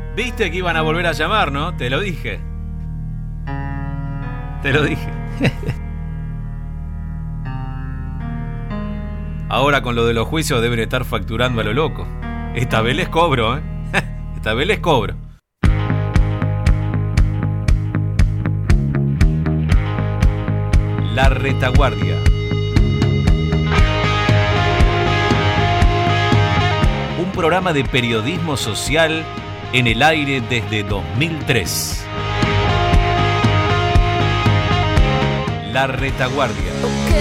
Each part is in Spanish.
Viste que iban a volver a llamar, ¿no? Te lo dije. Te lo dije. Ahora con lo de los juicios deben estar facturando a lo loco. Esta vez les cobro, ¿eh? Esta vez les cobro. La Retaguardia. Un programa de periodismo social en el aire desde 2003. La Retaguardia.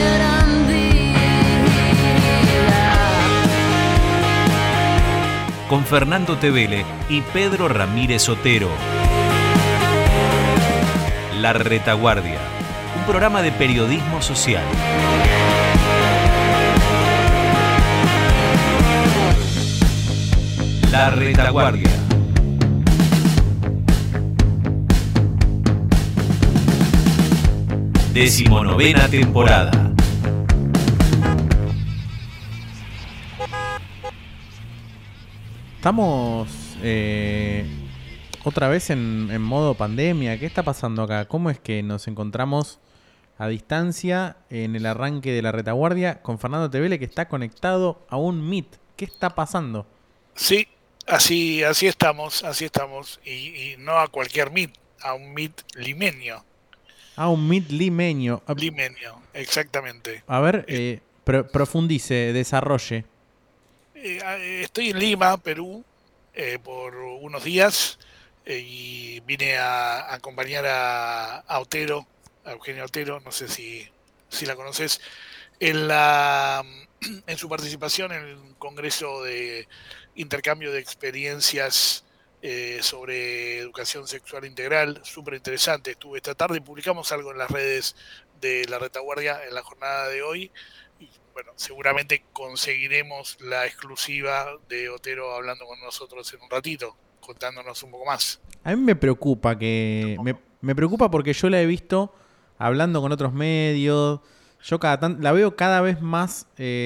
Con Fernando Tevele y Pedro Ramírez Otero. La Retaguardia. Un programa de periodismo social. La Retaguardia. Decimonovena temporada. Estamos otra vez en modo pandemia. ¿Qué está pasando acá? ¿Cómo es que nos encontramos a distancia en el arranque de La Retaguardia con Fernando Tevele, que está conectado a un Meet? ¿Qué está pasando? Sí, así estamos. Y no a cualquier Meet, a un Meet limeño. A un Meet limeño. Limeño, exactamente. A ver, profundice, desarrolle. Estoy en Lima, Perú, por unos días y vine a acompañar a Otero, a Eugenia Otero, no sé si la conoces, en su participación en el Congreso de Intercambio de Experiencias sobre Educación Sexual Integral, súper interesante. Estuve esta tarde y publicamos algo en las redes de La Retaguardia en la jornada de hoy. Bueno, seguramente conseguiremos la exclusiva de Otero hablando con nosotros en un ratito, contándonos un poco más. A mí me preocupa me preocupa porque yo la he visto hablando con otros medios. Yo la veo cada vez más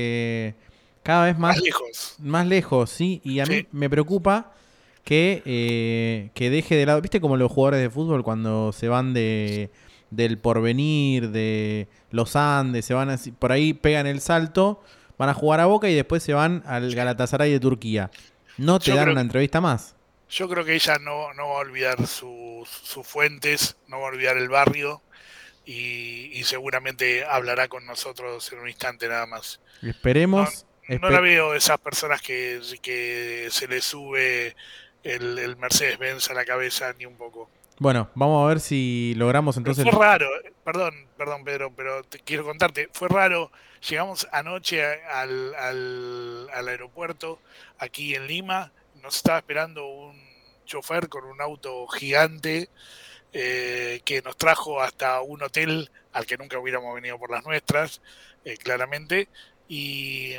más lejos, sí. Y a mí me preocupa que deje de lado. ¿Viste como los jugadores de fútbol cuando se van del Porvenir, de los Andes, se van así, por ahí pegan el salto, van a jugar a Boca y después se van al Galatasaray de Turquía? No te dan una entrevista más. Yo creo que ella no va a olvidar sus fuentes, no va a olvidar el barrio y seguramente hablará con nosotros en un instante nada más. Esperemos. No la veo de esas personas que se le sube el Mercedes-Benz a la cabeza ni un poco. Bueno, vamos a ver si logramos entonces... Pero fue raro, perdón Pedro, pero te quiero contarte, fue raro. Llegamos anoche al aeropuerto aquí en Lima, nos estaba esperando un chofer con un auto gigante que nos trajo hasta un hotel al que nunca hubiéramos venido por las nuestras, claramente, y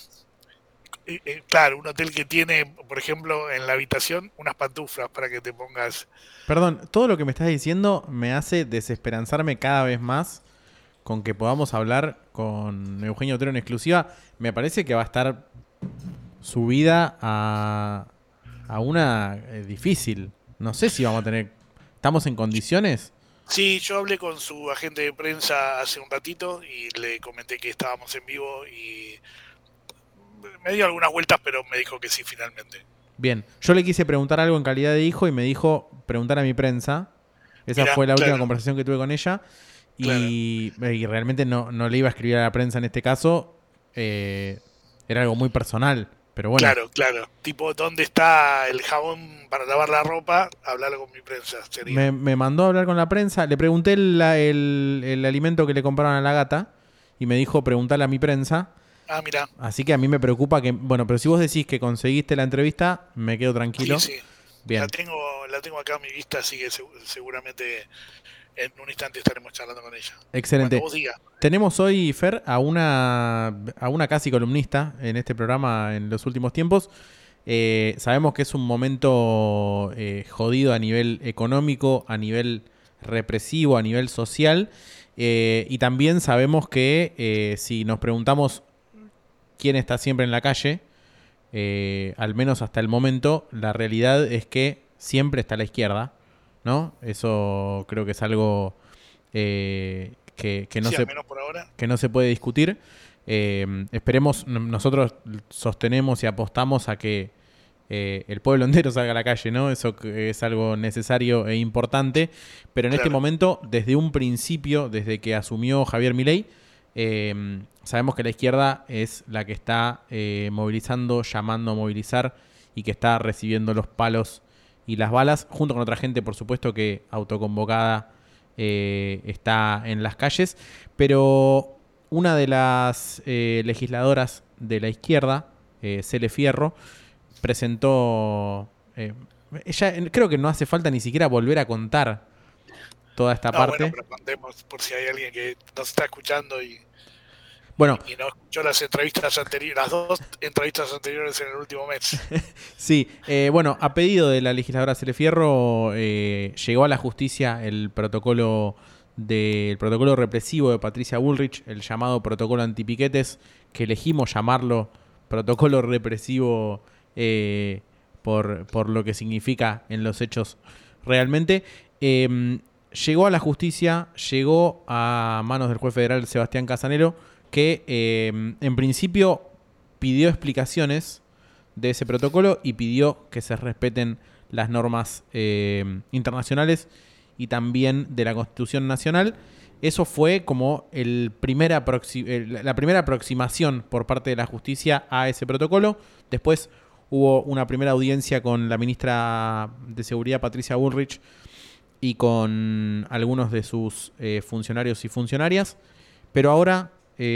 claro, un hotel que tiene, por ejemplo, en la habitación unas pantuflas para que te pongas. Perdón, todo lo que me estás diciendo me hace desesperanzarme cada vez más con que podamos hablar con Eugenio Otero en exclusiva. Me parece que va a estar subida a una difícil. No sé si vamos a tener... ¿Estamos en condiciones? Sí, yo hablé con su agente de prensa hace un ratito y le comenté que estábamos en vivo y me dio algunas vueltas, pero me dijo que sí finalmente. Bien, yo le quise preguntar algo en calidad de hijo y me dijo preguntar a mi prensa. Esa fue la última conversación que tuve con ella. Y realmente no le iba a escribir a la prensa en este caso. Era algo muy personal, pero bueno. Claro. Tipo, ¿dónde está el jabón para lavar la ropa? Hablarlo con mi prensa. Me mandó a hablar con la prensa. Le pregunté el alimento que le compraron a la gata y me dijo preguntarle a mi prensa. Ah, mira. Así que a mí me preocupa que... Bueno, pero si vos decís que conseguiste la entrevista, me quedo tranquilo. Sí. Bien. La tengo acá a mi vista, así que seguramente en un instante estaremos charlando con ella. Excelente. Cuando vos digas. Tenemos hoy, Fer, a una casi columnista en este programa en los últimos tiempos. Sabemos que es un momento jodido a nivel económico, a nivel represivo, a nivel social. Y también sabemos que si nos preguntamos quién está siempre en la calle, al menos hasta el momento, la realidad es que siempre está a la izquierda, ¿no? Eso creo que es algo que no Sí, se, al menos por ahora. que no se puede discutir. Esperemos, nosotros sostenemos y apostamos a que el pueblo entero salga a la calle, ¿no? Eso es algo necesario e importante. Pero en este momento, desde un principio, desde que asumió Javier Milei, sabemos que la izquierda es la que está movilizando, llamando a movilizar y que está recibiendo los palos y las balas, junto con otra gente, por supuesto, que autoconvocada está en las calles. Pero una de las legisladoras de la izquierda, Cele Fierro, presentó... ella creo que no hace falta ni siquiera volver a contar toda esta parte. Bueno, pero contemos por si hay alguien que nos está escuchando y no escuchó las entrevistas anteriores, las 2 entrevistas anteriores en el último mes. Sí, a pedido de la legisladora Cele Fierro, llegó a la justicia el protocolo represivo de Patricia Bullrich, el llamado protocolo antipiquetes, que elegimos llamarlo protocolo represivo por lo que significa en los hechos realmente. Llegó a la justicia, llegó a manos del juez federal Sebastián Casanelo, que en principio pidió explicaciones de ese protocolo y pidió que se respeten las normas internacionales y también de la Constitución Nacional. Eso fue como la primera aproximación por parte de la justicia a ese protocolo. Después hubo una primera audiencia con la ministra de Seguridad, Patricia Bullrich, y con algunos de sus funcionarios y funcionarias. Pero ahora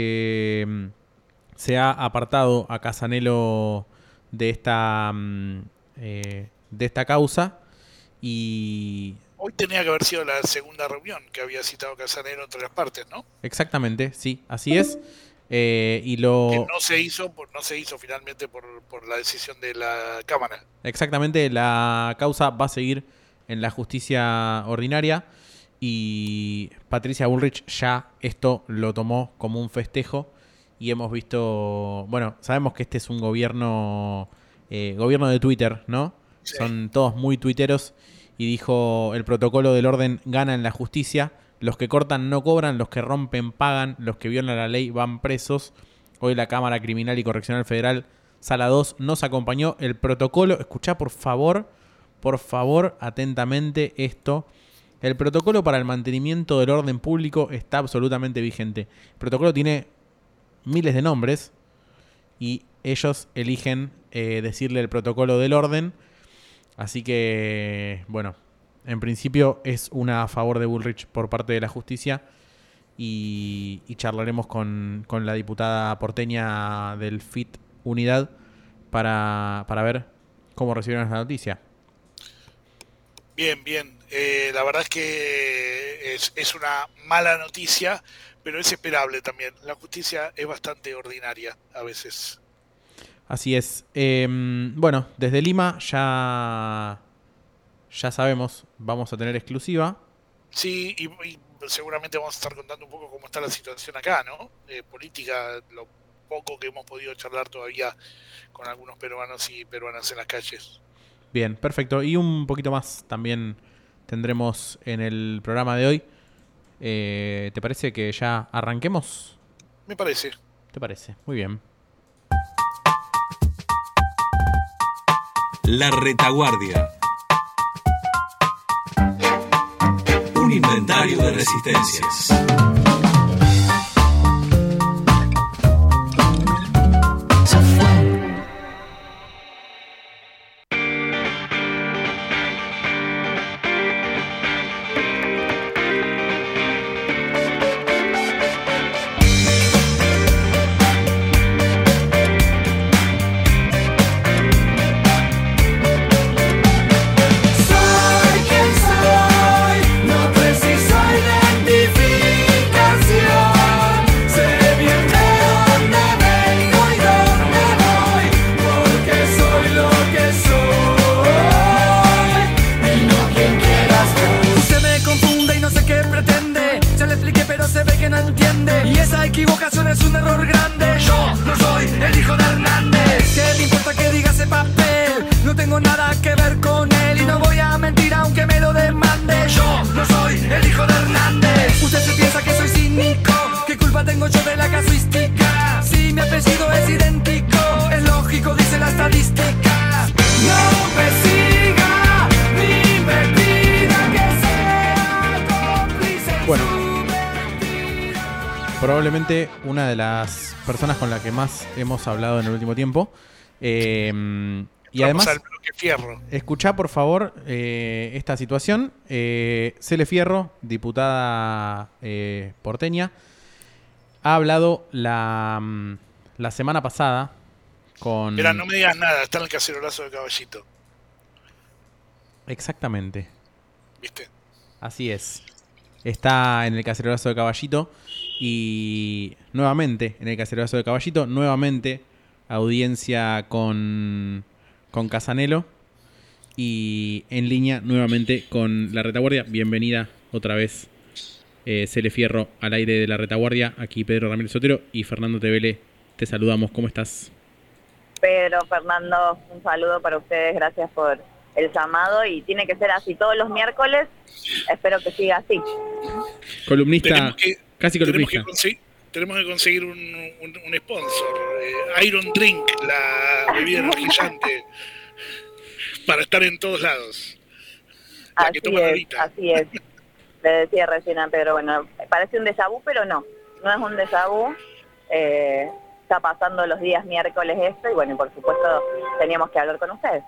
se ha apartado a Casanelo de esta causa y... Hoy tenía que haber sido la segunda reunión que había citado Casanelo entre las partes, ¿no? Exactamente, sí, así es. Que no se hizo finalmente por la decisión de la Cámara. Exactamente, la causa va a seguir en la justicia ordinaria y Patricia Bullrich ya esto lo tomó como un festejo y hemos visto, sabemos que este es un gobierno de Twitter, ¿no? Sí. Son todos muy tuiteros y dijo: el protocolo del orden gana en la justicia, los que cortan no cobran, los que rompen pagan, los que violan la ley van presos. Hoy la Cámara Criminal y Correccional Federal, Sala 2, nos acompañó. El protocolo, escuchá por favor, atentamente esto. El protocolo para el mantenimiento del orden público está absolutamente vigente. El protocolo tiene miles de nombres y ellos eligen decirle el protocolo del orden. Así que, en principio es una a favor de Bullrich por parte de la justicia y charlaremos con la diputada porteña del FIT Unidad para ver cómo recibieron esta noticia. Bien. La verdad es que es una mala noticia, pero es esperable también. La justicia es bastante ordinaria a veces. Así es. Desde Lima ya sabemos, vamos a tener exclusiva. Sí, y seguramente vamos a estar contando un poco cómo está la situación acá, ¿no? Política, lo poco que hemos podido charlar todavía con algunos peruanos y peruanas en las calles. Bien, perfecto. Y un poquito más también tendremos en el programa de hoy. ¿Te parece que ya arranquemos? Me parece. ¿Te parece? Muy bien. La Retaguardia. Un inventario de resistencias. Soy quien soy, no preciso identificar. probablemente una de las personas con la que más hemos hablado en el último tiempo. Y Vamos además, al bloque fierro. escuchá por favor esta situación. Cele Fierro, diputada porteña, ha hablado la semana pasada con... Mira, no me digas nada, está en el cacerolazo de Caballito, Exactamente, ¿viste? así es. Está en el cacerolazo de Caballito y nuevamente en el cacerolazo de Caballito, nuevamente audiencia con Casanelo y en línea nuevamente con La Retaguardia. Bienvenida otra vez, Cele Fierro, al aire de La Retaguardia. Aquí Pedro Ramírez Otero y Fernando Tevele. Te saludamos. ¿Cómo estás? Pedro, Fernando, un saludo para ustedes, gracias por el llamado y tiene que ser así todos los miércoles, espero que siga así. Columnista, casi columnista. Tenemos que conseguir un sponsor, Iron Drink, la bebida energizante, para estar en todos lados. La que toma ahorita. Así es, le decía recién a Pedro, bueno, parece un déjà vu, pero no es un déjà vu. Está pasando los días miércoles esto y bueno, por supuesto teníamos que hablar con ustedes.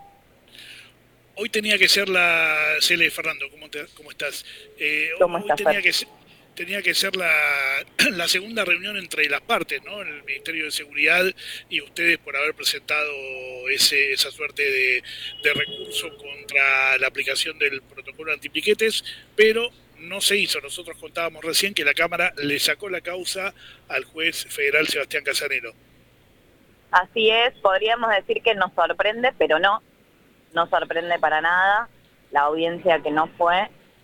Hoy tenía que ser la... Cele, Fernando, ¿cómo estás? ¿Cómo hoy estás? tenía que ser la segunda reunión entre las partes, ¿no? El Ministerio de Seguridad y ustedes por haber presentado esa suerte de recurso contra la aplicación del protocolo antipiquetes, pero no se hizo. Nosotros contábamos recién que la Cámara le sacó la causa al juez federal Sebastián Casanelo. Así es, podríamos decir que nos sorprende, pero no sorprende para nada la audiencia que no fue,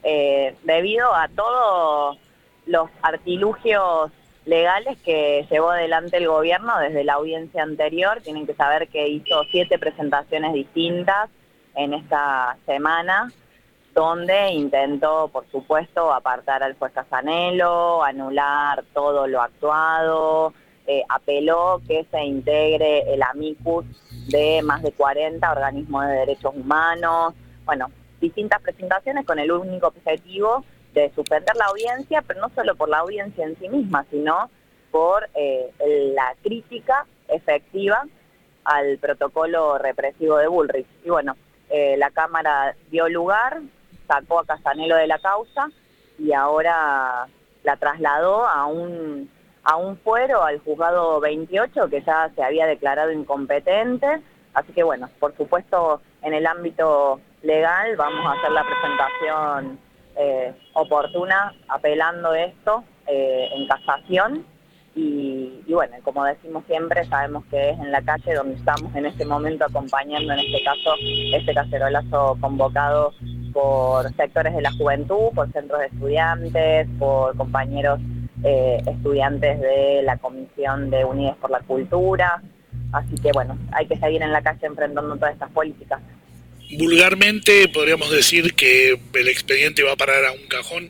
debido a todos los artilugios legales que llevó adelante el gobierno desde la audiencia anterior. Tienen que saber que hizo 7 presentaciones distintas en esta semana, donde intentó, por supuesto, apartar al juez Casanelo, anular todo lo actuado, apeló que se integre el amicus de más de 40 organismos de derechos humanos, bueno, distintas presentaciones con el único objetivo de suspender la audiencia, pero no solo por la audiencia en sí misma, sino por la crítica efectiva al protocolo represivo de Bullrich. Y bueno, la Cámara dio lugar, sacó a Casanelo de la causa y ahora la trasladó a un fuero, al juzgado 28, que ya se había declarado incompetente. Así que bueno, por supuesto, en el ámbito legal vamos a hacer la presentación oportuna, apelando esto en casación. Y bueno, como decimos siempre, sabemos que es en la calle donde estamos en este momento acompañando, en este caso, este cacerolazo convocado por sectores de la juventud, por centros de estudiantes, por compañeros estudiantes de la Comisión de Unidas por la Cultura. Así que bueno, hay que seguir en la calle enfrentando todas estas políticas. Vulgarmente podríamos decir que el expediente va a parar a un cajón.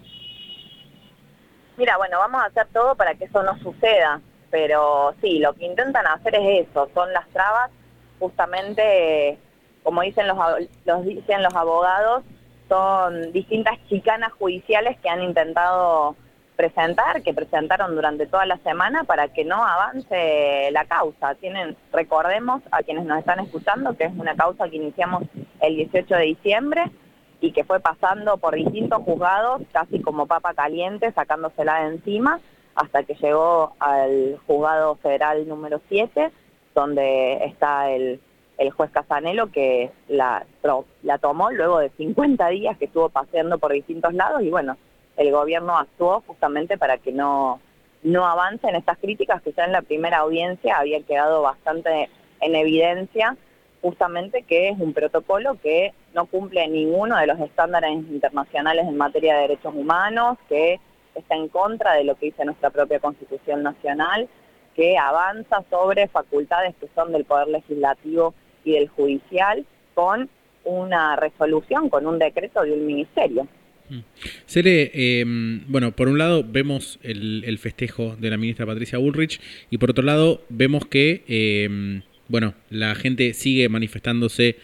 Mira, bueno, vamos a hacer todo para que eso no suceda, pero sí, lo que intentan hacer es eso, son las trabas, justamente, como dicen los abogados, son distintas chicanas judiciales que han intentado presentar, que presentaron durante toda la semana para que no avance la causa. Recordemos a quienes nos están escuchando que es una causa que iniciamos el 18 de diciembre y que fue pasando por distintos juzgados, casi como papa caliente, sacándosela de encima, hasta que llegó al juzgado federal número 7, donde está el juez Casanelo, que la tomó luego de 50 días que estuvo paseando por distintos lados, y bueno, el gobierno actuó justamente para que no avancen estas críticas que ya en la primera audiencia había quedado bastante en evidencia, justamente que es un protocolo que no cumple ninguno de los estándares internacionales en materia de derechos humanos, que está en contra de lo que dice nuestra propia Constitución Nacional, que avanza sobre facultades que son del Poder Legislativo y del Judicial, con una resolución, con un decreto de un ministerio. Cele, bueno, por un lado vemos el festejo de la ministra Patricia Bullrich y por otro lado vemos que bueno, la gente sigue manifestándose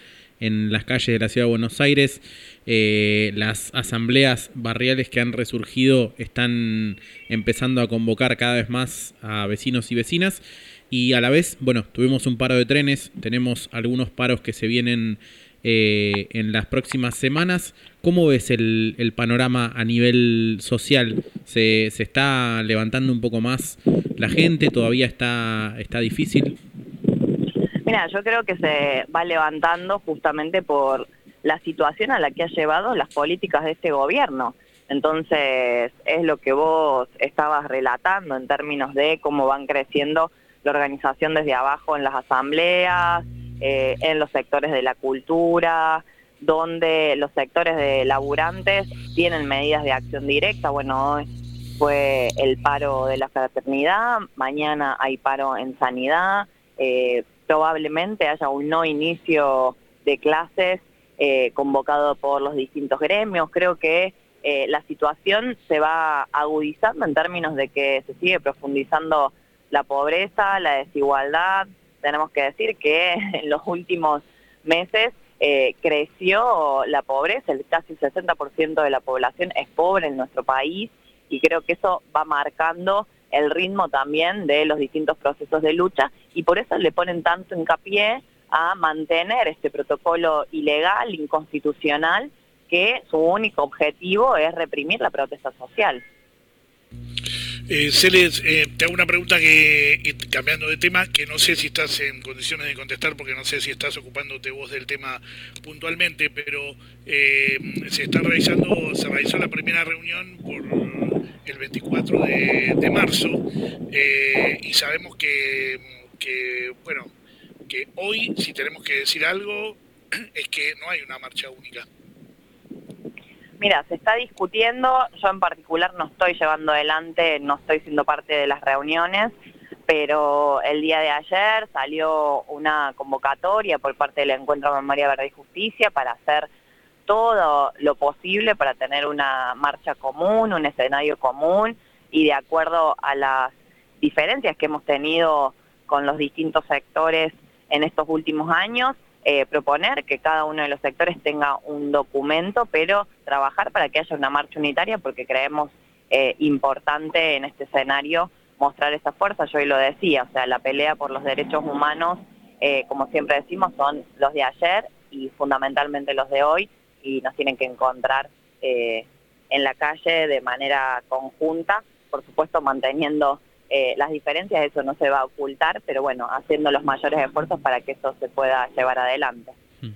en las calles de la ciudad de Buenos Aires. Las asambleas barriales que han resurgido están empezando a convocar cada vez más a vecinos y vecinas. Y a la vez, bueno, tuvimos un paro de trenes, tenemos algunos paros que se vienen en las próximas semanas. ¿Cómo ves el panorama a nivel social? ¿Se está levantando un poco más la gente? ¿Todavía está difícil? Mira, yo creo que se va levantando justamente por la situación a la que ha llevado las políticas de este gobierno. Entonces, es lo que vos estabas relatando en términos de cómo van creciendo la organización desde abajo en las asambleas, en los sectores de la cultura, donde los sectores de laburantes tienen medidas de acción directa. Bueno, hoy fue el paro de la fraternidad, mañana hay paro en sanidad, probablemente haya un no inicio de clases convocado por los distintos gremios. Creo que la situación se va agudizando en términos de que se sigue profundizando la pobreza, la desigualdad. Tenemos que decir que en los últimos meses creció la pobreza, casi el 60% de la población es pobre en nuestro país, y creo que eso va marcando el ritmo también de los distintos procesos de lucha, y por eso le ponen tanto hincapié a mantener este protocolo ilegal, inconstitucional, que su único objetivo es reprimir la protesta social. Celes, te hago una pregunta que, cambiando de tema, que no sé si estás en condiciones de contestar, porque no sé si estás ocupándote vos del tema puntualmente, pero se realizó la primera reunión por el 24 de marzo, y sabemos que hoy, si tenemos que decir algo, es que no hay una marcha única. Mira, se está discutiendo, yo en particular no estoy llevando adelante, no estoy siendo parte de las reuniones, pero el día de ayer salió una convocatoria por parte del Encuentro Memoria, Verdad y Justicia para hacer todo lo posible para tener una marcha común, un escenario común, y de acuerdo a las diferencias que hemos tenido con los distintos sectores en estos últimos años, proponer que cada uno de los sectores tenga un documento, pero trabajar para que haya una marcha unitaria, porque creemos importante en este escenario mostrar esa fuerza. Yo hoy lo decía, o sea, la pelea por los derechos humanos, como siempre decimos, son los de ayer y fundamentalmente los de hoy, y nos tienen que encontrar en la calle de manera conjunta, por supuesto manteniendo las diferencias, eso no se va a ocultar, pero bueno, haciendo los mayores esfuerzos para que eso se pueda llevar adelante.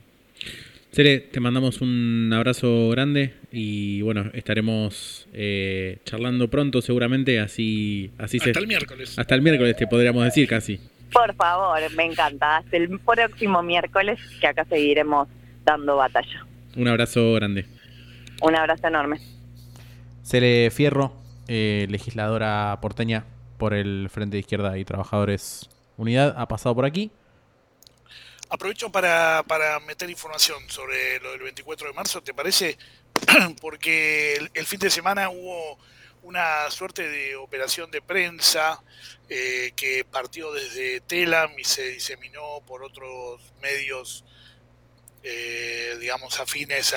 Cele, te mandamos un abrazo grande y bueno, estaremos charlando pronto seguramente, así hasta el miércoles. Hasta el miércoles te podríamos decir casi. Por favor, me encanta. Hasta el próximo miércoles, que acá seguiremos dando batalla. Un abrazo grande. Un abrazo enorme. Cele Fierro, legisladora porteña por el Frente de Izquierda y Trabajadores Unidad, ha pasado por aquí. Aprovecho para meter información sobre lo del 24 de marzo, ¿te parece? Porque el fin de semana hubo una suerte de operación de prensa que partió desde Telam y se diseminó por otros medios, digamos, afines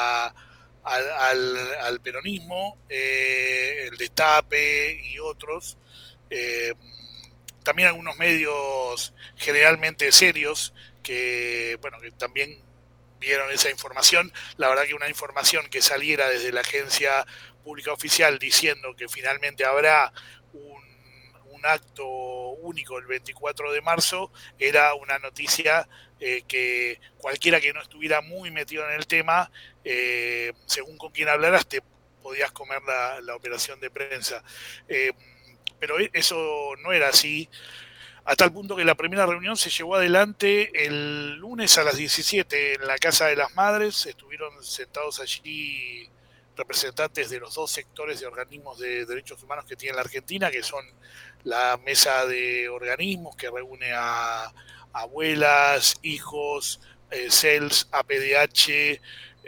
al peronismo, el Destape y otros. También algunos medios generalmente serios que también vieron esa información. La verdad que una información que saliera desde la agencia pública oficial diciendo que finalmente habrá un acto único el 24 de marzo era una noticia que cualquiera que no estuviera muy metido en el tema, según con quien hablaras, te podías comer la operación de prensa. Pero eso no era así, a tal punto que la primera reunión se llevó adelante el lunes a las 17 en la Casa de las Madres. Estuvieron sentados allí representantes de los dos sectores de organismos de derechos humanos que tiene la Argentina, que son la Mesa de Organismos, que reúne a abuelas, hijos, CELS, APDH,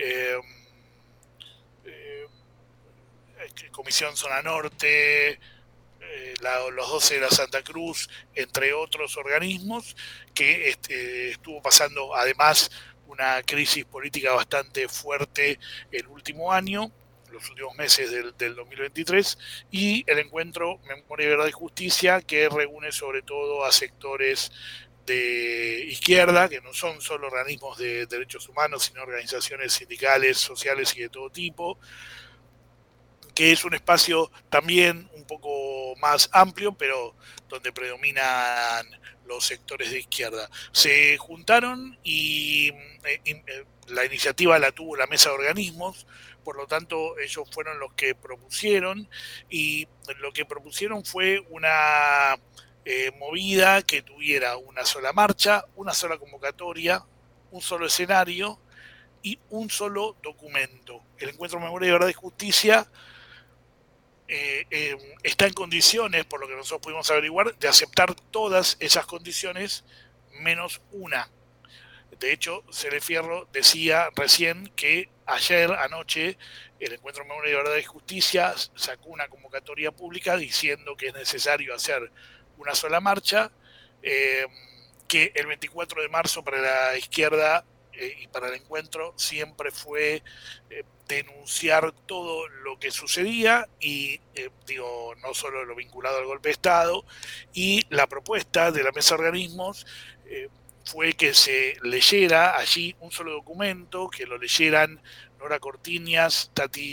Comisión Zona Norte, los 12 de la Santa Cruz, entre otros organismos, que estuvo pasando además una crisis política bastante fuerte el último año, los últimos meses del 2023, y el encuentro Memoria, Verdad y Justicia, que reúne sobre todo a sectores de izquierda, que no son solo organismos de derechos humanos, sino organizaciones sindicales, sociales y de todo tipo, que es un espacio también un poco más amplio, pero donde predominan los sectores de izquierda. Se juntaron y la iniciativa la tuvo la mesa de organismos, por lo tanto ellos fueron los que propusieron, y lo que propusieron fue una movida que tuviera una sola marcha, una sola convocatoria, un solo escenario y un solo documento. El Encuentro Memoria, Verdad y Justicia está en condiciones, por lo que nosotros pudimos averiguar, de aceptar todas esas condiciones menos una. De hecho, Cele Fierro decía recién que ayer anoche el Encuentro Memoria, Verdad y Justicia sacó una convocatoria pública diciendo que es necesario hacer una sola marcha, que el 24 de marzo para la izquierda y para el encuentro siempre fue denunciar todo lo que sucedía y no solo lo vinculado al golpe de Estado, y la propuesta de la mesa de organismos fue que se leyera allí un solo documento, que lo leyeran Nora Cortiñas,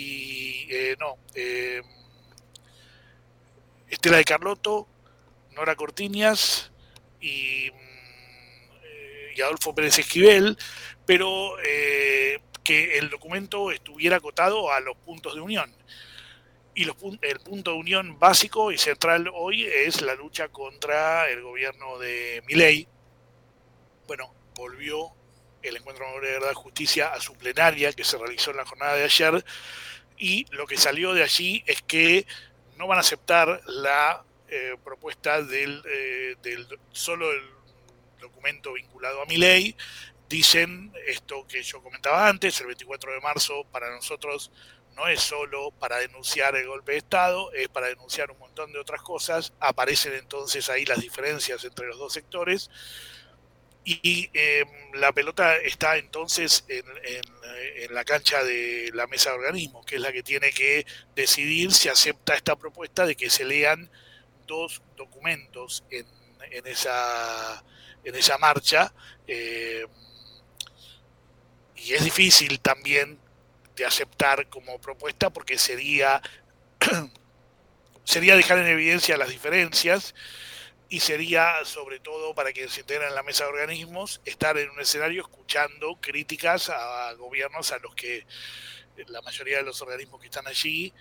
Estela de Carlotto, Nora Cortiñas y Adolfo Pérez Esquivel, pero que el documento estuviera acotado a los puntos de unión. Y el punto de unión básico y central hoy es la lucha contra el gobierno de Milei. Bueno, volvió el Encuentro de Verdad y Justicia a su plenaria que se realizó en la jornada de ayer, y lo que salió de allí es que no van a aceptar la propuesta del solo el documento vinculado a Milei. Dicen esto que yo comentaba antes: el 24 de marzo para nosotros no es solo para denunciar el golpe de Estado, es para denunciar un montón de otras cosas. Aparecen entonces ahí las diferencias entre los dos sectores, y la pelota está entonces en la cancha de la mesa de organismos, que es la que tiene que decidir si acepta esta propuesta de que se lean dos documentos en esa marcha, y es difícil también de aceptar como propuesta, porque sería dejar en evidencia las diferencias, y sería, sobre todo para quienes se integran en la mesa de organismos, estar en un escenario escuchando críticas a gobiernos a los que la mayoría de los organismos que están allí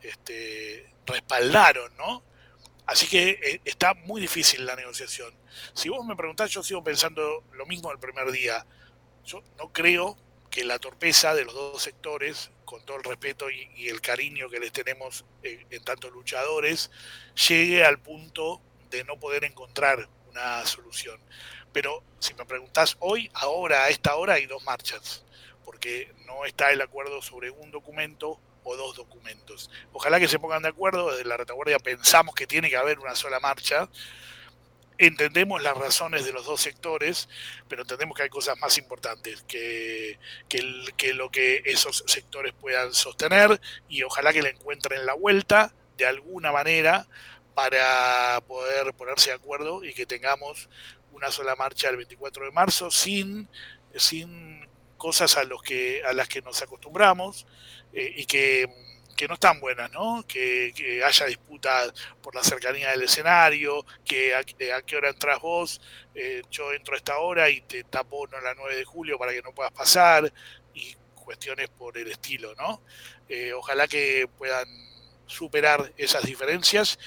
respaldaron, ¿no? Así que está muy difícil la negociación. Si vos me preguntás, yo sigo pensando lo mismo el primer día. Yo no creo que la torpeza de los dos sectores, con todo el respeto y el cariño que les tenemos en tanto luchadores, llegue al punto de no poder encontrar una solución. Pero si me preguntás hoy, ahora, a esta hora, hay dos marchas, porque no está el acuerdo sobre un documento o dos documentos. Ojalá que se pongan de acuerdo. Desde la retaguardia pensamos que tiene que haber una sola marcha. Entendemos las razones de los dos sectores, pero entendemos que hay cosas más importantes que lo que esos sectores puedan sostener, y ojalá que le encuentren la vuelta de alguna manera para poder ponerse de acuerdo y que tengamos una sola marcha el 24 de marzo sin cosas a las que nos acostumbramos, y que no están buenas, ¿no? Que haya disputas por la cercanía del escenario, que a qué hora entras vos, yo entro a esta hora y te tapo la 9 de julio para que no puedas pasar, y cuestiones por el estilo, ¿no? Ojalá que puedan superar esas diferencias.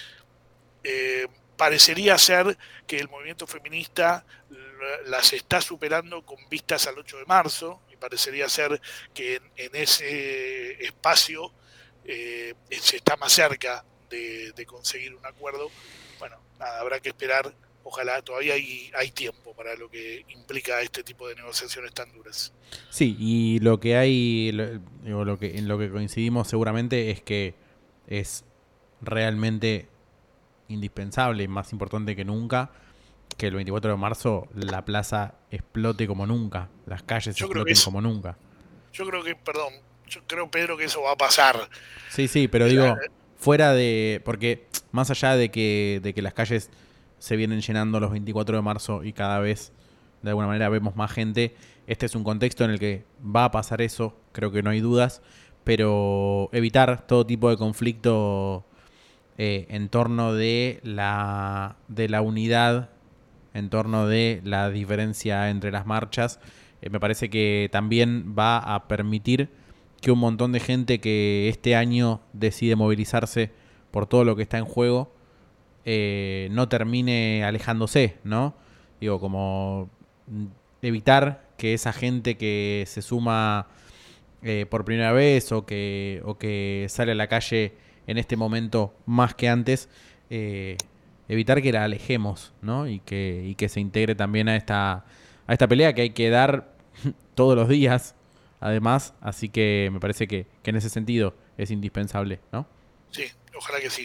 Parecería ser que el movimiento feminista las está superando con vistas al 8 de marzo, y parecería ser que en ese espacio se está más cerca de conseguir un acuerdo. Bueno, nada, habrá que esperar. Ojalá, todavía hay tiempo para lo que implica este tipo de negociaciones tan duras. Sí, y lo que hay, en lo que coincidimos seguramente es que es realmente indispensable y más importante que nunca que el 24 de marzo la plaza explote como nunca, las calles Yo creo exploten que como nunca. yo creo, Pedro, que eso va a pasar. Sí, pero digo, fuera de... Porque más allá de que las calles se vienen llenando los 24 de marzo y cada vez de alguna manera vemos más gente, este es un contexto en el que va a pasar eso, creo que no hay dudas, pero evitar todo tipo de conflicto en torno de la unidad, en torno de la diferencia entre las marchas, me parece que también va a permitir que un montón de gente que este año decide movilizarse por todo lo que está en juego no termine alejándose, ¿no? Digo, como evitar que esa gente que se suma por primera vez o que sale a la calle en este momento más que antes, evitar que la alejemos, ¿no? Y que se integre también a esta pelea que hay que dar todos los días, además, así que me parece que en ese sentido es indispensable, ¿no? Sí, ojalá que sí.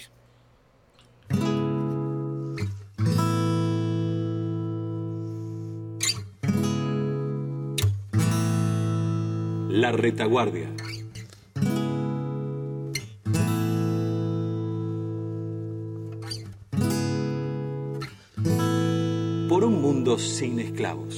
La retaguardia. Por un mundo sin esclavos.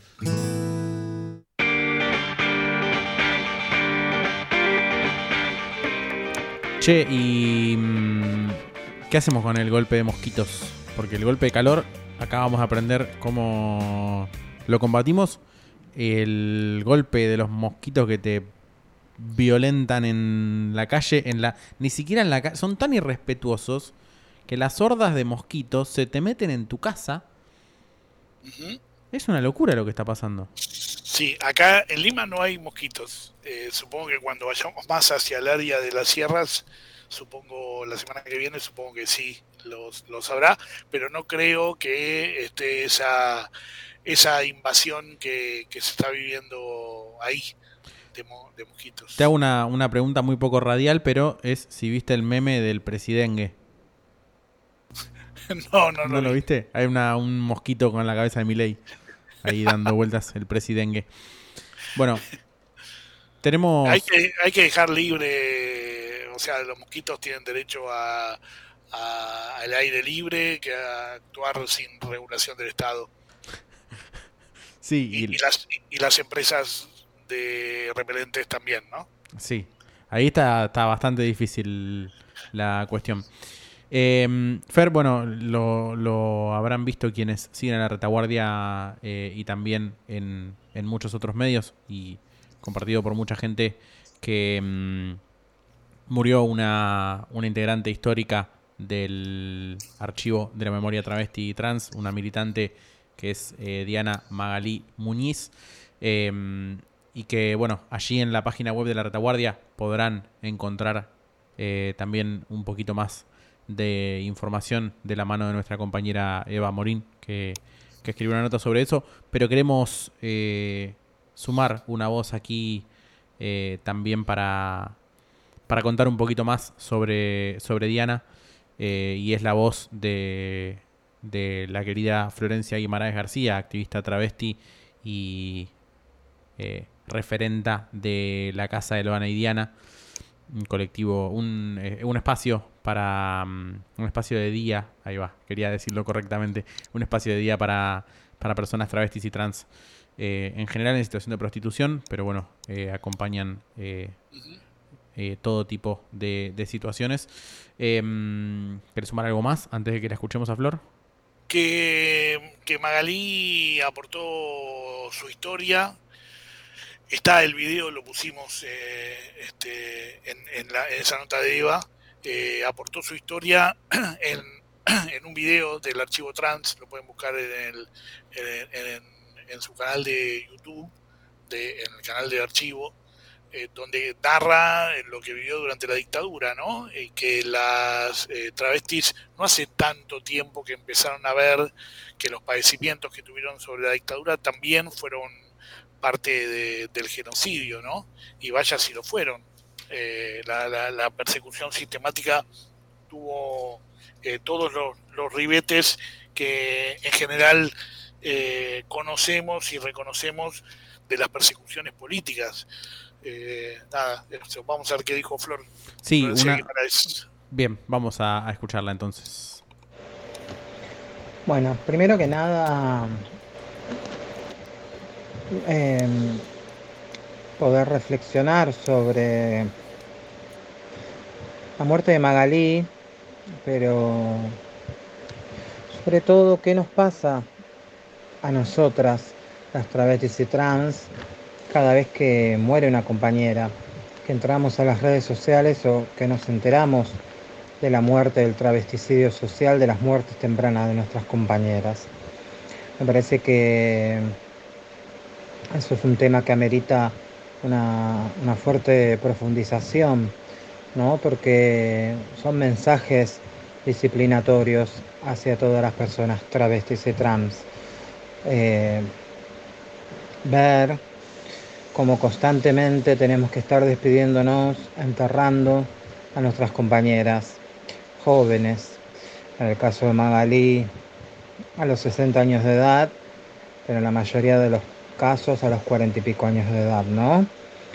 Che, ¿y qué hacemos con el golpe de mosquitos? Porque el golpe de calor, acá vamos a aprender cómo lo combatimos. El golpe de los mosquitos que te violentan en la calle, ni siquiera en la calle, son tan irrespetuosos que las hordas de mosquitos se te meten en tu casa. Uh-huh. Es una locura lo que está pasando. Sí, acá en Lima no hay mosquitos. Supongo que cuando vayamos más hacia el área de las sierras, supongo la semana que viene, supongo que sí los habrá, pero no creo que esté esa invasión que se está viviendo ahí de mosquitos. Te hago una pregunta muy poco radial, pero es si viste el meme del presidente. No lo viste. Hay un mosquito con la cabeza de Milei ahí dando vueltas, el presidente. Bueno, tenemos... Hay que dejar libre, o sea, los mosquitos tienen derecho al aire libre, que a actuar sin regulación del Estado. Sí, y las empresas de repelentes también, ¿no? Sí, ahí está bastante difícil la cuestión. Fer, bueno, lo habrán visto quienes siguen a la retaguardia y también en muchos otros medios y compartido por mucha gente que murió una integrante histórica del archivo de la memoria travesti y trans, una militante que es Diana Magalí Muñiz, y que, bueno, allí en la página web de la retaguardia podrán encontrar también un poquito más de información de la mano de nuestra compañera Eva Morín, que escribió una nota sobre eso, pero queremos sumar una voz aquí también para contar un poquito más sobre Diana, y es la voz de la querida Florencia Guimaraes García, activista travesti y referenta de la Casa de Loana y Diana, un colectivo, un espacio para un espacio de día, ahí va, quería decirlo correctamente, un espacio de día para personas travestis y trans en general en situación de prostitución, pero bueno, acompañan todo tipo de situaciones. ¿Querés sumar algo más antes de que la escuchemos a Flor? Que Magalí aportó su historia. Está el video, lo pusimos en esa nota de Eva. Aportó su historia en un video del archivo trans, lo pueden buscar en su canal de YouTube, en el canal de archivo, donde narra lo que vivió durante la dictadura, ¿no? Que las travestis no hace tanto tiempo que empezaron a ver que los padecimientos que tuvieron sobre la dictadura también fueron parte del genocidio, ¿no? Y vaya si lo fueron. La persecución sistemática tuvo todos los ribetes que en general conocemos y reconocemos de las persecuciones políticas. Nada, eso. Vamos a ver qué dijo Flor. Sí, Florencia Guimaraes. Bien, vamos a escucharla entonces. Bueno, primero que nada, poder reflexionar sobre la muerte de Magalí, pero sobre todo qué nos pasa a nosotras, las travestis y trans, cada vez que muere una compañera, que entramos a las redes sociales o que nos enteramos de la muerte, del travesticidio social, de las muertes tempranas de nuestras compañeras. Me parece que eso es un tema que amerita una fuerte profundización, ¿no? Porque son mensajes disciplinatorios hacia todas las personas travestis y trans. Ver cómo constantemente tenemos que estar despidiéndonos, enterrando a nuestras compañeras jóvenes, en el caso de Magalí a los 60 años de edad, pero en la mayoría de los casos a los 40 y pico años de edad, ¿no?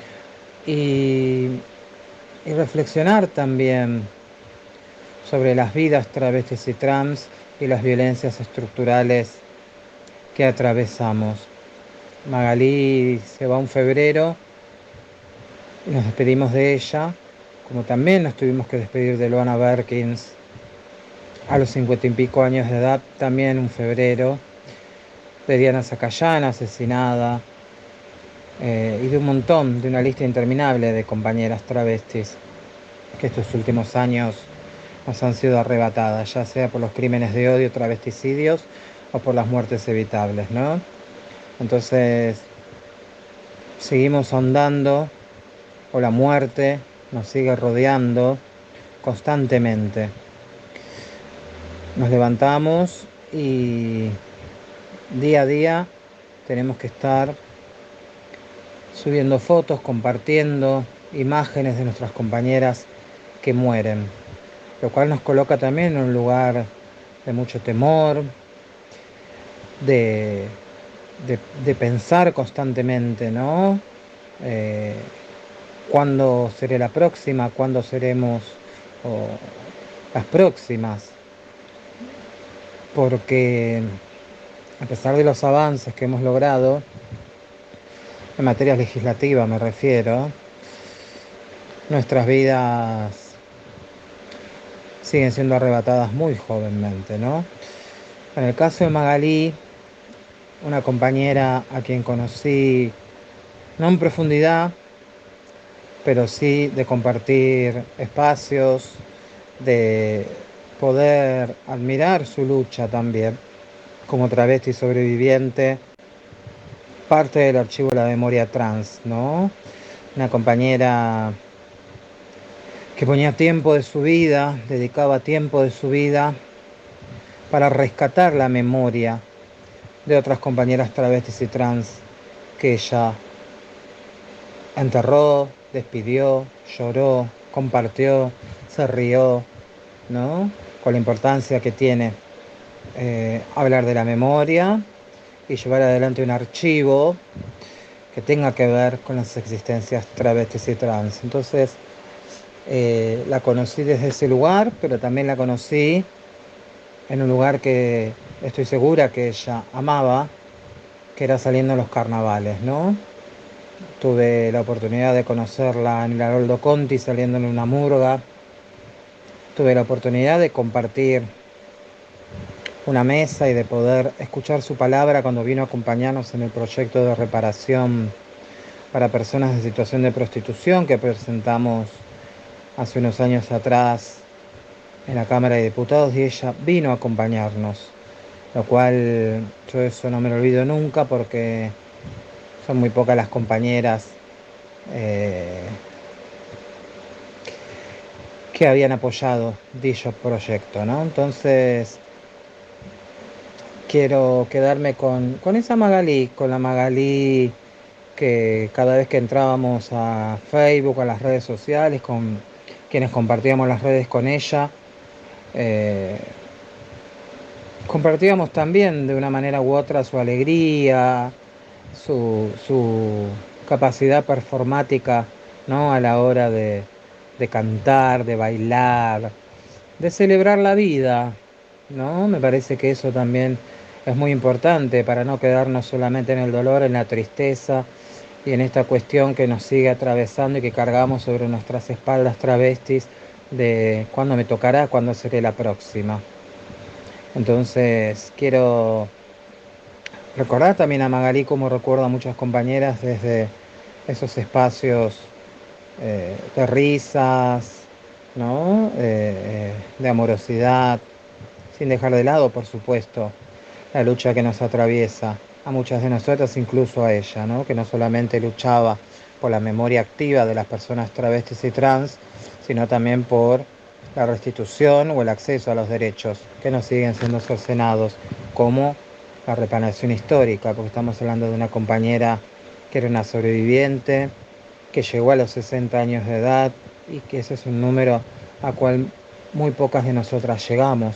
Y reflexionar también sobre las vidas travestis y trans y las violencias estructurales que atravesamos. Magalí se va un febrero y nos despedimos de ella, como también nos tuvimos que despedir de Luana Berkins a los 50 y pico años de edad, también un febrero, de Diana Zacayán asesinada, y de un montón, de una lista interminable de compañeras travestis que estos últimos años nos han sido arrebatadas, ya sea por los crímenes de odio, travesticidios o por las muertes evitables, ¿no? Entonces, seguimos ahondando, o la muerte nos sigue rodeando constantemente. Nos levantamos y día a día tenemos que estar subiendo fotos, compartiendo imágenes de nuestras compañeras que mueren, lo cual nos coloca también en un lugar de mucho temor, de pensar constantemente, ¿no? ¿Cuándo seré la próxima? ¿Cuándo seremos las próximas? Porque a pesar de los avances que hemos logrado, en materia legislativa me refiero, nuestras vidas siguen siendo arrebatadas muy jovenmente, ¿no? En el caso de Magalí, una compañera a quien conocí, no en profundidad, pero sí de compartir espacios, de poder admirar su lucha también, como travesti sobreviviente, parte del archivo de la memoria trans, ¿no? Una compañera que ponía tiempo de su vida, dedicaba tiempo de su vida para rescatar la memoria de otras compañeras travestis y trans que ella enterró, despidió, lloró, compartió, se rió, ¿no? Con la importancia que tiene hablar de la memoria y llevar adelante un archivo que tenga que ver con las existencias travestis y trans. Entonces, la conocí desde ese lugar, pero también la conocí en un lugar que estoy segura que ella amaba, que era saliendo en los carnavales, ¿no? Tuve la oportunidad de conocerla en el Haroldo Conti saliendo en una murga. Tuve la oportunidad de compartir una mesa y de poder escuchar su palabra cuando vino a acompañarnos en el proyecto de reparación para personas en situación de prostitución que presentamos hace unos años atrás en la Cámara de Diputados, y ella vino a acompañarnos, lo cual yo eso no me lo olvido nunca, porque son muy pocas las compañeras que habían apoyado dicho proyecto, ¿no? Entonces quiero quedarme con esa Magalí, con la Magalí que cada vez que entrábamos a Facebook, a las redes sociales, con quienes compartíamos las redes con ella, compartíamos también de una manera u otra su alegría, su capacidad performática, ¿no? A la hora de cantar, de bailar, de celebrar la vida, ¿no? Me parece que eso también es muy importante para no quedarnos solamente en el dolor, en la tristeza y en esta cuestión que nos sigue atravesando y que cargamos sobre nuestras espaldas travestis de cuándo me tocará, cuándo seré la próxima. Entonces quiero recordar también a Magalí como recuerdo a muchas compañeras desde esos espacios de risas, ¿no? De amorosidad, sin dejar de lado, por supuesto, la lucha que nos atraviesa a muchas de nosotras, incluso a ella, ¿no? Que no solamente luchaba por la memoria activa de las personas travestis y trans, sino también por la restitución o el acceso a los derechos que nos siguen siendo cercenados, como la reparación histórica, porque estamos hablando de una compañera que era una sobreviviente, que llegó a los 60 años de edad y que ese es un número a cual muy pocas de nosotras llegamos.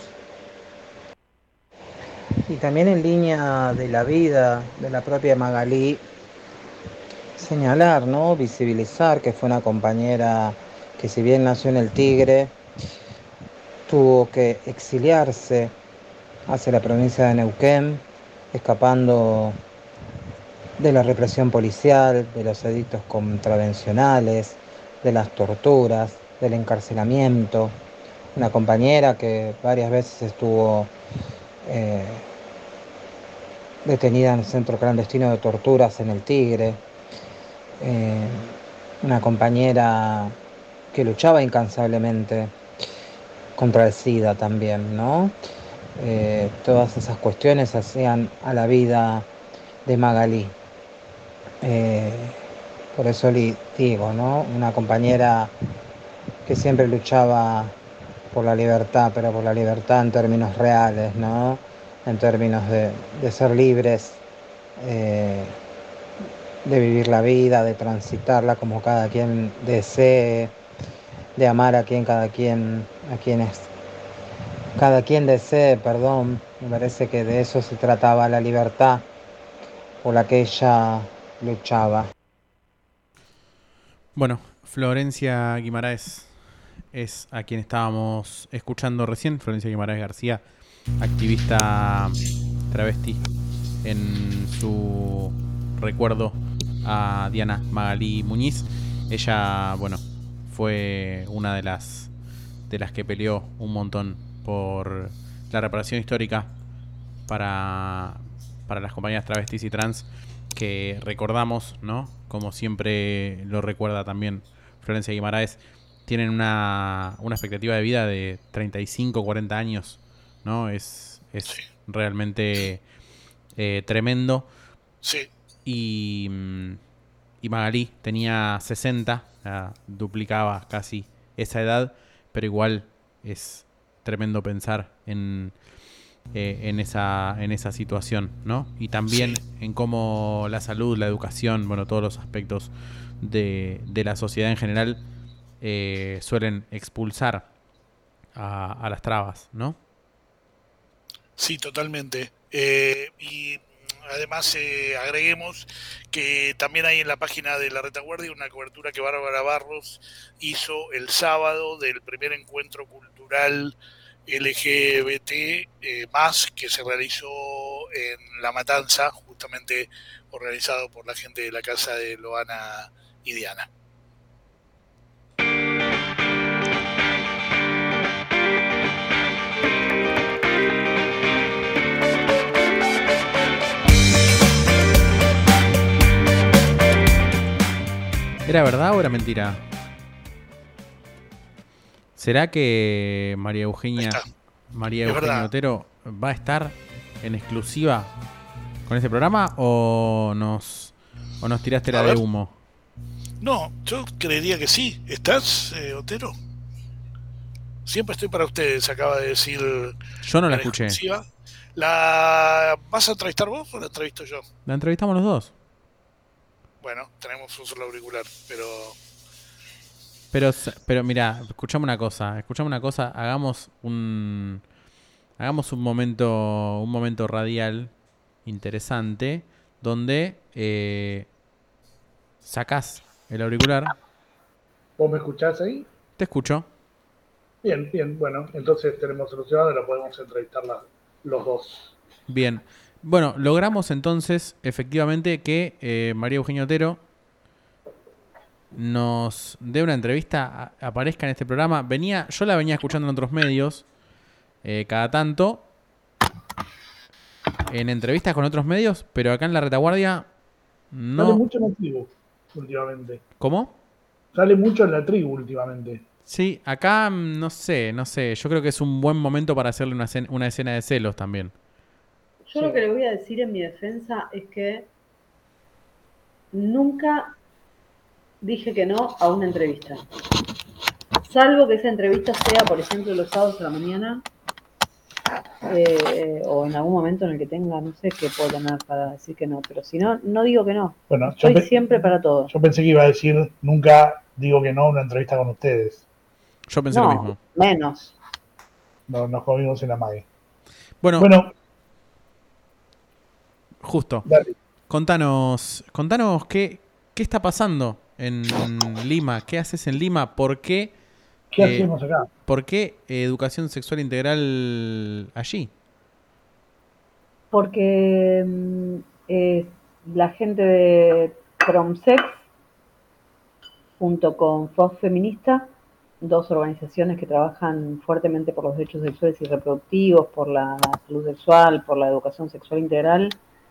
Y también en línea de la vida de la propia Magalí, señalar, ¿no? Visibilizar que fue una compañera que, si bien nació en el Tigre, tuvo que exiliarse hacia la provincia de Neuquén, escapando de la represión policial, de los edictos contravencionales, de las torturas, del encarcelamiento. Una compañera que varias veces estuvo detenida en el centro clandestino de torturas en el Tigre. Una compañera que luchaba incansablemente contra el SIDA también, ¿no? Todas esas cuestiones hacían a la vida de Magalí. Por eso le digo, ¿no? Una compañera que siempre luchaba por la libertad, pero por la libertad en términos reales, ¿no? En términos de ser libres, de vivir la vida, de transitarla como cada quien desee, de amar a cada quien desee, perdón. Me parece que de eso se trataba la libertad por la que ella luchaba. Bueno, Florencia Guimaraes es a quien estábamos escuchando recién. Florencia Guimaraes García, activista travesti, en su recuerdo a Diana Magalí Muñiz. Ella, bueno, fue una de las que peleó un montón por la reparación histórica para las compañías travestis y trans, que recordamos, ¿no? Como siempre lo recuerda también Florencia Guimaraes. Tienen una expectativa de vida de 35, 40 años, ¿no? Es Sí. realmente tremendo. Sí. Y Magalí tenía 60, duplicaba casi esa edad, pero igual es tremendo pensar en esa situación, ¿no? Y también en cómo la salud, la educación, bueno, todos los aspectos de la sociedad en general suelen expulsar a las trabas, ¿no? Sí, totalmente. Y además agreguemos que también hay en la página de La Retaguardia una cobertura que Bárbara Barros hizo el sábado del primer encuentro cultural LGBT más que se realizó en La Matanza, justamente organizado por la gente de la casa de Loana y Diana. ¿Era verdad o era mentira? ¿Será que María Eugenia Otero va a estar en exclusiva con este programa o nos tiraste la de humo? No, yo creería que sí. ¿Estás, Otero? Siempre estoy para ustedes, acaba de decir. Yo no la escuché. Exclusiva. ¿La vas a entrevistar vos o la entrevisto yo? La entrevistamos los dos. Bueno, tenemos un solo auricular, Pero mira, escuchame una cosa, hagamos Hagamos un momento radial interesante donde sacás el auricular. ¿Vos me escuchás ahí? Te escucho. Bien, bien, bueno, entonces tenemos solucionado y lo podemos entrevistar los dos. Bien. Bueno, logramos entonces efectivamente que María Eugenia Otero nos dé una entrevista, aparezca en este programa. Yo la venía escuchando en otros medios, cada tanto, en entrevistas con otros medios, pero acá en La Retaguardia Sale no. mucho en la tribu últimamente. ¿Cómo? Sale mucho en la tribu últimamente. Sí, acá no sé. Yo creo que es un buen momento para hacerle una escena de celos también. Yo lo que le voy a decir en mi defensa es que nunca dije que no a una entrevista. Salvo que esa entrevista sea, por ejemplo, los sábados a la mañana, o en algún momento en el que tenga, no sé qué puedo tener para decir que no. Pero si no, no digo que no. Bueno, Estoy siempre para todo. Yo pensé que iba a decir, nunca digo que no a una entrevista con ustedes. Yo pensé lo mismo. Menos. No, nos comimos en la mague. Bueno, justo. Dale. Contanos qué está pasando en Lima. ¿Qué haces en Lima? ¿Por qué? ¿Qué hacemos acá? ¿Por qué educación sexual integral allí? Porque la gente de Promsex, junto con FOF Feminista, dos organizaciones que trabajan fuertemente por los derechos sexuales y reproductivos, por la salud sexual, por la educación sexual integral,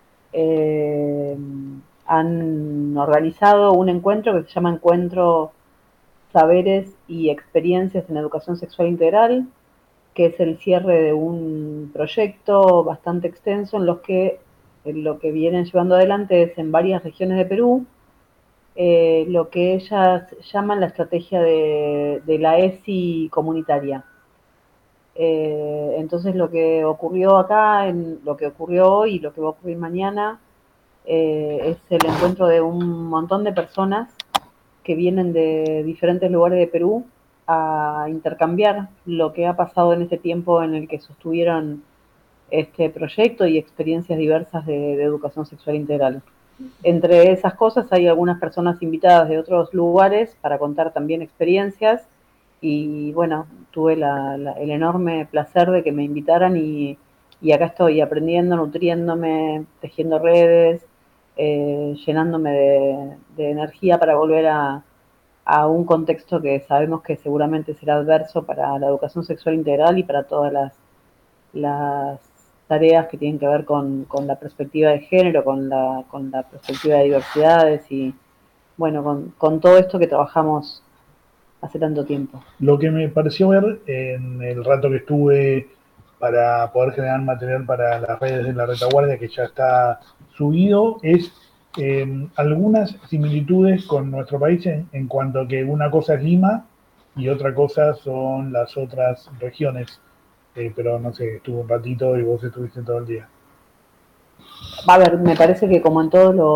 han organizado un encuentro que se llama Encuentro Saberes y Experiencias en Educación Sexual Integral, que es el cierre de un proyecto bastante extenso en lo que vienen llevando adelante es en varias regiones de Perú, lo que ellas llaman la estrategia de la ESI comunitaria. Entonces lo que ocurrió acá, lo que ocurrió hoy y lo que va a ocurrir mañana, es el encuentro de un montón de personas que vienen de diferentes lugares de Perú a intercambiar lo que ha pasado en este tiempo en el que sostuvieron este proyecto y experiencias diversas de educación sexual integral. Entre esas cosas hay algunas personas invitadas de otros lugares para contar también experiencias y bueno, tuve el enorme placer de que me invitaran y acá estoy aprendiendo, nutriéndome, tejiendo redes, llenándome de energía para volver a un contexto que sabemos que seguramente será adverso para la educación sexual integral y para todas las tareas que tienen que ver con la perspectiva de género, con la perspectiva de diversidades y bueno, con todo esto que trabajamos hace tanto tiempo. Lo que me pareció ver en el rato que estuve para poder generar material para las redes de La Retaguardia, que ya está subido, es algunas similitudes con nuestro país en cuanto a que una cosa es Lima y otra cosa son las otras regiones. Pero no sé, estuve un ratito y vos estuviste todo el día. A ver, me parece que como en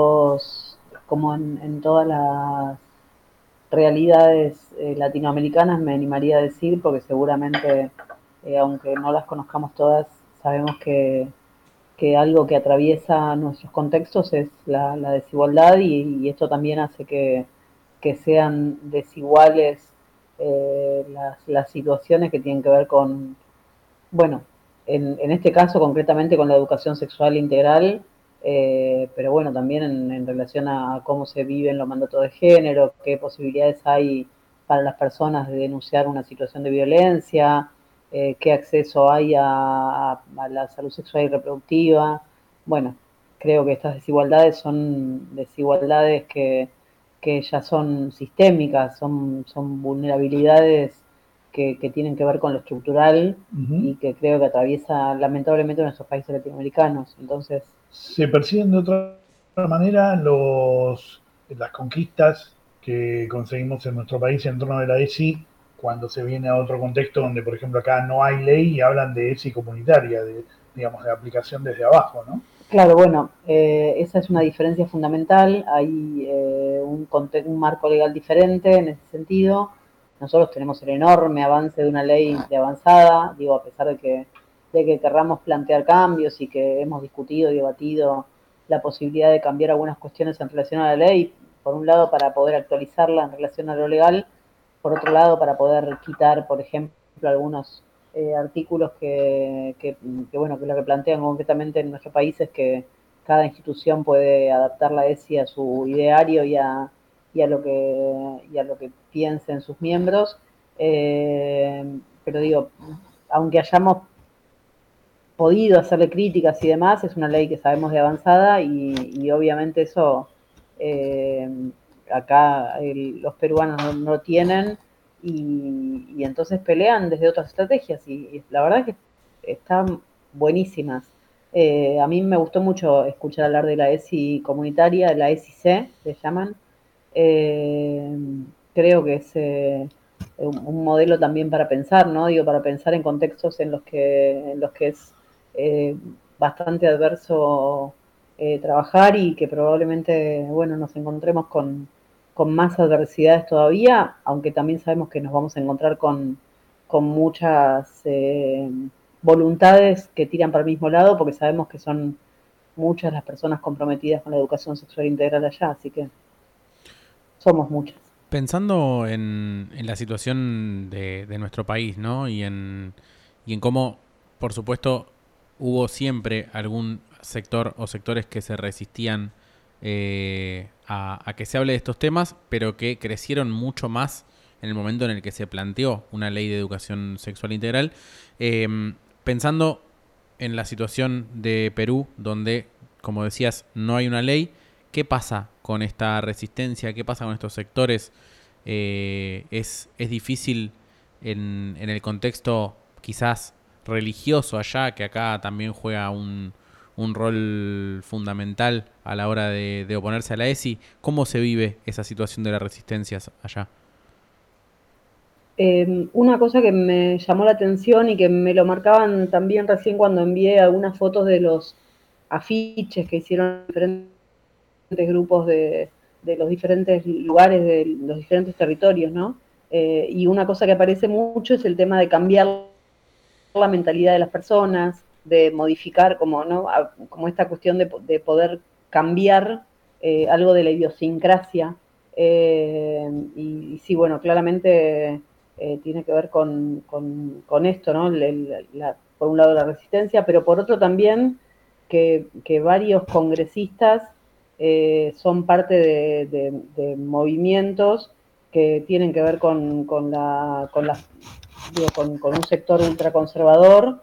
todas las realidades latinoamericanas, me animaría a decir, porque seguramente, aunque no las conozcamos todas, sabemos que algo que atraviesa nuestros contextos es la desigualdad y esto también hace que sean desiguales las situaciones que tienen que ver con, bueno, en este caso concretamente con la educación sexual integral, pero bueno, también en relación a cómo se viven los mandatos de género, qué posibilidades hay para las personas de denunciar una situación de violencia, qué acceso hay a la salud sexual y reproductiva. Bueno, creo que estas desigualdades son desigualdades que ya son sistémicas, son vulnerabilidades que tienen que ver con lo estructural y que creo que atraviesa lamentablemente nuestros países latinoamericanos. Entonces, se perciben de otra manera las conquistas que conseguimos en nuestro país en torno de la ESI cuando se viene a otro contexto donde, por ejemplo, acá no hay ley y hablan de ESI comunitaria, de aplicación desde abajo, ¿no? Claro, bueno, esa es una diferencia fundamental. Hay un marco legal diferente en ese sentido. Nosotros tenemos el enorme avance de una ley de avanzada, digo, a pesar de que de que querramos plantear cambios y que hemos discutido y debatido la posibilidad de cambiar algunas cuestiones en relación a la ley, por un lado para poder actualizarla en relación a lo legal, por otro lado para poder quitar, por ejemplo, algunos artículos bueno, que lo que plantean concretamente en nuestro país es que cada institución puede adaptar la ESI a su ideario y a lo que piensen sus miembros. Pero digo, aunque hayamos podido hacerle críticas y demás, es una ley que sabemos de avanzada y obviamente eso acá los peruanos no lo tienen y entonces pelean desde otras estrategias y la verdad es que están buenísimas. A mí me gustó mucho escuchar hablar de la ESI comunitaria, de la ESI-C, le llaman. Creo que es un modelo también para pensar, ¿no? Digo, para pensar en contextos en los que es bastante adverso trabajar y que probablemente, bueno, nos encontremos con más adversidades todavía, aunque también sabemos que nos vamos a encontrar con muchas voluntades que tiran para el mismo lado, porque sabemos que son muchas las personas comprometidas con la educación sexual integral allá, así que somos muchas. Pensando en la situación de nuestro país, ¿no? Y en cómo, por supuesto, hubo siempre algún sector o sectores que se resistían a que se hable de estos temas, pero que crecieron mucho más en el momento en el que se planteó una ley de educación sexual integral. Pensando en la situación de Perú, donde, como decías, no hay una ley, ¿qué pasa con esta resistencia? ¿Qué pasa con estos sectores? Es difícil en el contexto quizás religioso allá, que acá también juega un rol fundamental a la hora de oponerse a la ESI. ¿Cómo se vive esa situación de las resistencias allá? Una cosa que me llamó la atención y que me lo marcaban también recién cuando envié algunas fotos de los afiches que hicieron diferentes grupos de los diferentes lugares, de los diferentes territorios, ¿no? Y una cosa que aparece mucho es el tema de cambiar la mentalidad de las personas, de modificar como esta cuestión de poder cambiar algo de la idiosincrasia. Y sí, bueno, claramente tiene que ver con esto, ¿no? Por un lado la resistencia, pero por otro también que varios congresistas son parte de movimientos que tienen que ver con un sector ultraconservador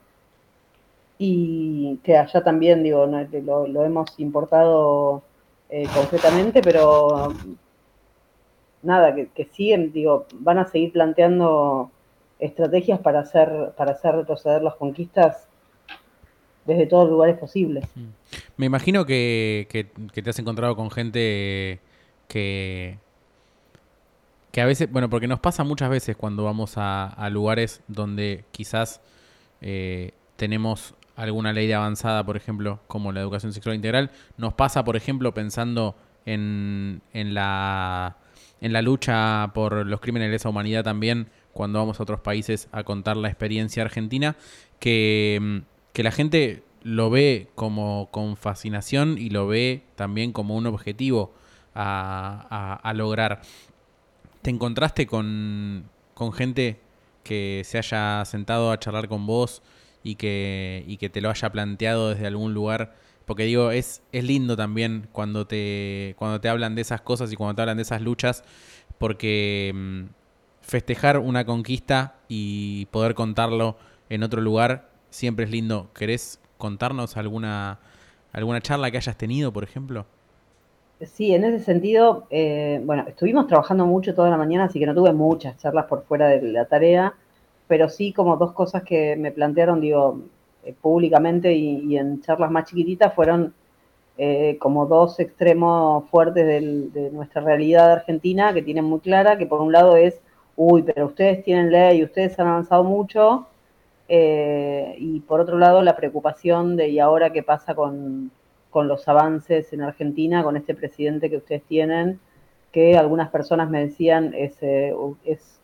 y que allá también lo hemos importado concretamente, pero nada, que siguen, van a seguir planteando estrategias para hacer retroceder las conquistas desde todos los lugares posibles. Me imagino que te has encontrado con gente que a veces, bueno, porque nos pasa muchas veces cuando vamos a lugares donde quizás tenemos alguna ley de avanzada, por ejemplo, como la educación sexual integral. Nos pasa, por ejemplo, pensando en la lucha por los crímenes de lesa humanidad también, cuando vamos a otros países a contar la experiencia argentina, que la gente lo ve como con fascinación y lo ve también como un objetivo a lograr. ¿Te encontraste con gente que se haya sentado a charlar con vos y que te lo haya planteado desde algún lugar? Porque digo, es lindo también cuando te hablan de esas cosas y cuando te hablan de esas luchas, porque festejar una conquista y poder contarlo en otro lugar siempre es lindo. ¿Querés contarnos alguna charla que hayas tenido, por ejemplo? Sí, en ese sentido, bueno, estuvimos trabajando mucho toda la mañana, así que no tuve muchas charlas por fuera de la tarea, pero sí como dos cosas que me plantearon, públicamente y en charlas más chiquititas fueron como dos extremos fuertes de nuestra realidad argentina que tienen muy clara, que por un lado es, uy, pero ustedes tienen ley, ustedes han avanzado mucho, y por otro lado la preocupación de, ¿y ahora qué pasa con los avances en Argentina, con este presidente que ustedes tienen, que algunas personas me decían es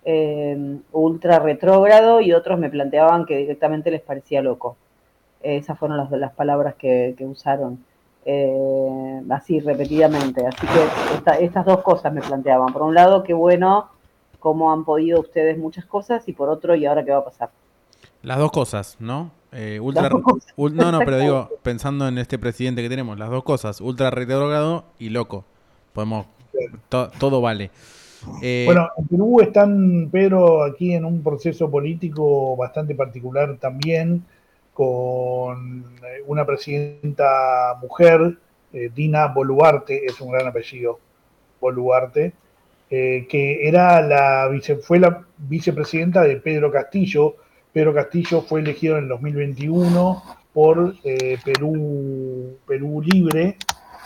ultra retrógrado, y otros me planteaban que directamente les parecía loco. Esas fueron las palabras que usaron, así repetidamente. Así que estas dos cosas me planteaban. Por un lado, qué bueno cómo han podido ustedes muchas cosas, y por otro, ¿y ahora qué va a pasar? Las dos cosas, ¿no? No, Pero digo, pensando en este presidente que tenemos, las dos cosas, ultra retrógrado y loco. Podemos, todo vale. Bueno, en Perú están, Pedro, aquí en un proceso político bastante particular también, con una presidenta mujer, Dina Boluarte, es un gran apellido, Boluarte, que fue la vicepresidenta de Pedro Castillo. Pedro Castillo fue elegido en el 2021 por Perú Libre.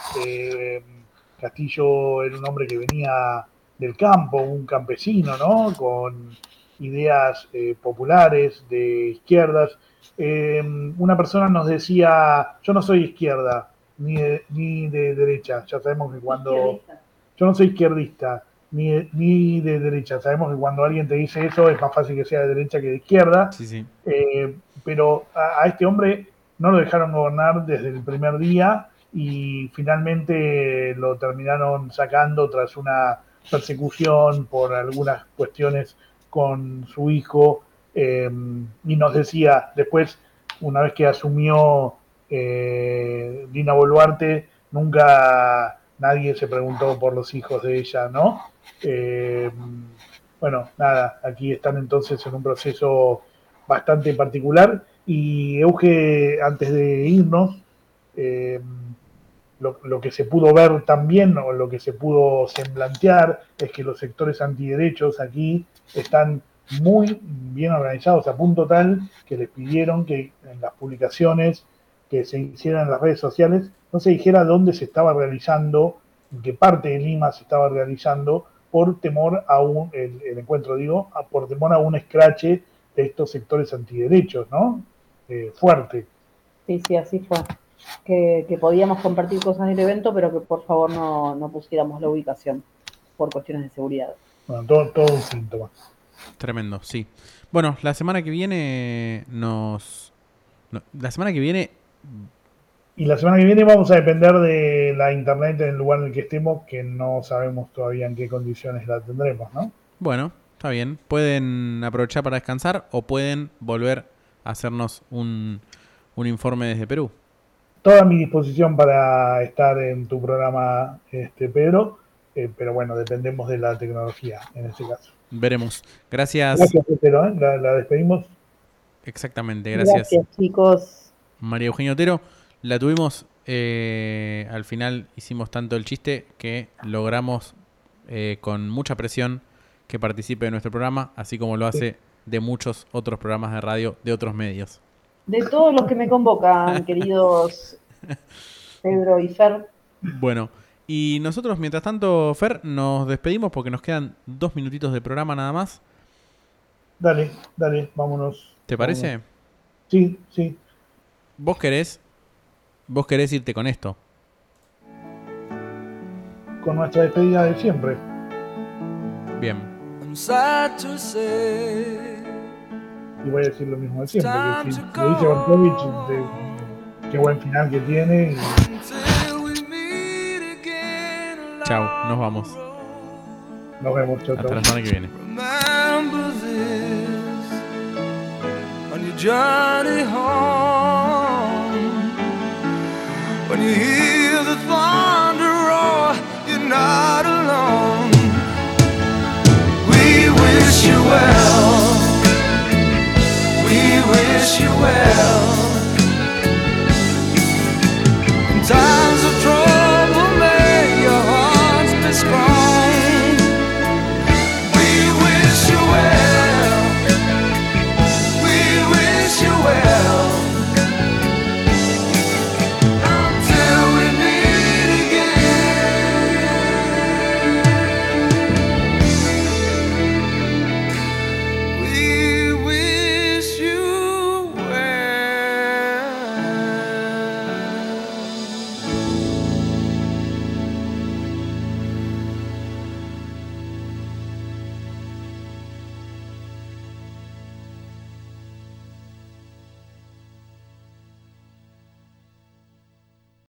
Castillo era un hombre que venía del campo, un campesino, ¿no? Con ideas populares, de izquierdas. Una persona nos decía, yo no soy izquierda, ni de derecha. Ya sabemos que cuando... Yo no soy izquierdista, ni de derecha. Sabemos que cuando alguien te dice eso es más fácil que sea de derecha que de izquierda. Sí. Pero a este hombre no lo dejaron gobernar desde el primer día y finalmente lo terminaron sacando tras una persecución por algunas cuestiones con su hijo, y nos decía después, una vez que asumió Dina Boluarte, nunca nadie se preguntó por los hijos de ella, ¿no? Bueno, nada, aquí están entonces en un proceso bastante particular. Y Euge, antes de irnos, lo que se pudo ver también, o lo que se pudo semblantear, es que los sectores antiderechos aquí están muy bien organizados, a punto tal que les pidieron que en las publicaciones que se hicieran en las redes sociales no se dijera dónde se estaba realizando, en qué parte de Lima se estaba realizando, por temor a el encuentro, por temor a un escrache de estos sectores antiderechos, ¿no? Fuerte. Sí, así fue. Que podíamos compartir cosas del evento, pero que por favor no pusiéramos la ubicación por cuestiones de seguridad. Bueno, todo un síntoma. Tremendo, sí. Bueno, la semana que viene Y la semana que viene vamos a depender de la internet en el lugar en el que estemos, que no sabemos todavía en qué condiciones la tendremos, ¿no? Bueno, está bien. Pueden aprovechar para descansar o pueden volver a hacernos un informe desde Perú. Toda mi disposición para estar en tu programa, Pedro, pero bueno, dependemos de la tecnología en este caso. Veremos. Gracias. Gracias, Pedro, la despedimos. Exactamente, gracias. Gracias, chicos. María Eugenia Otero. La tuvimos, al final hicimos tanto el chiste que logramos con mucha presión que participe de nuestro programa, así como lo hace de muchos otros programas de radio de otros medios. De todos los que me convocan, queridos Pedro y Fer. Bueno, y nosotros mientras tanto, Fer, nos despedimos porque nos quedan 2 minutitos de programa nada más. Dale, vámonos. ¿Te parece? Sí. ¿Vos querés irte con esto? Con nuestra despedida de siempre. Bien. Y voy a decir lo mismo de siempre, que si lo dice Berkovich, qué buen final que tiene. Chau, nos vamos. Nos vemos, chau. Hasta la semana que viene. Journey home, when you hear the thunder roar, you're not alone. We wish you well, we wish you well.